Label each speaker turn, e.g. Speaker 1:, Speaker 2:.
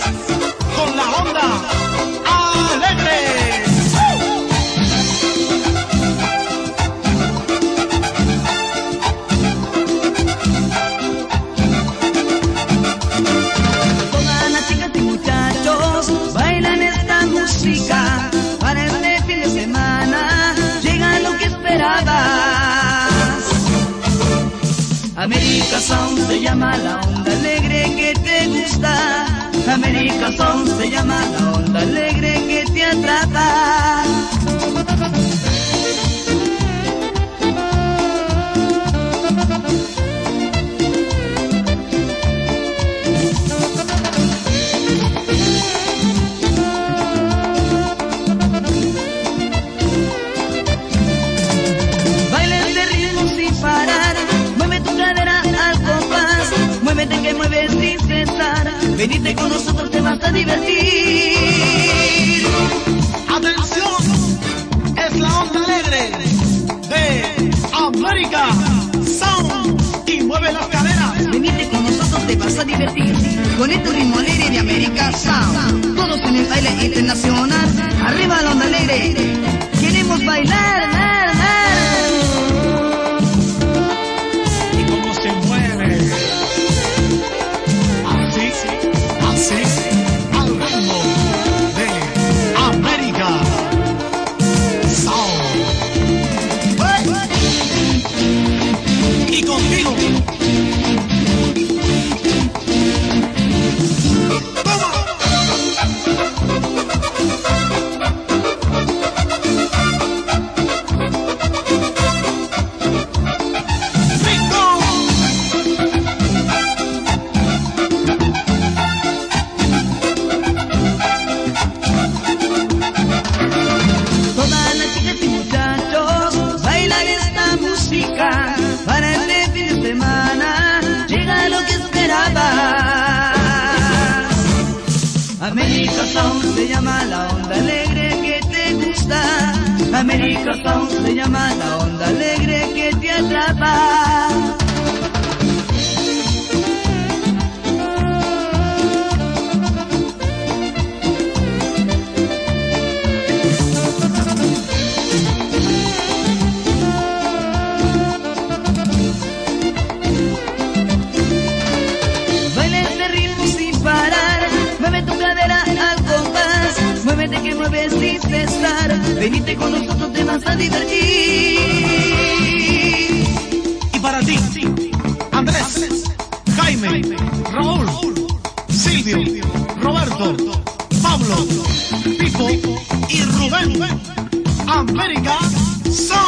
Speaker 1: con la onda alegre.
Speaker 2: Todas las chicas y muchachos bailan esta música. Para este fin de semana llega lo que esperabas. América Sound se llama la onda alegre que te gusta. América Sound se llama la onda alegre que te atrapa. Baila este ritmo sin parar, mueve tu cadera al compás, muévete que mueves sin cesar, venite con nosotros te vas a divertir.
Speaker 1: Atención, es la onda alegre de América Sound y mueve las caderas.
Speaker 2: Venite con nosotros te vas a divertir, con este ritmo alegre de América Sound, todos en el baile internacional, arriba la onda alegre, queremos bailar,
Speaker 1: Y cómo se mueve. Así, así, al ritmo de América Sound. Y contigo. ¡Toma!
Speaker 2: Todas las chicas y muchachos bailan esta música. Para este fin de semana llega lo que esperabas. América Sound se llama la onda alegre que te gusta. América Sound se llama la onda alegre que te atrapa. Baila este ritmo sin parar, mueve tu cadera al compás, muévete que mueves sin cesar, venite con nosotros te vas a divertir.
Speaker 1: Y para ti, Andrés, Jaime, Raúl, Silvio, Roberto, Pablo, Pipo y Rubén, América Sound.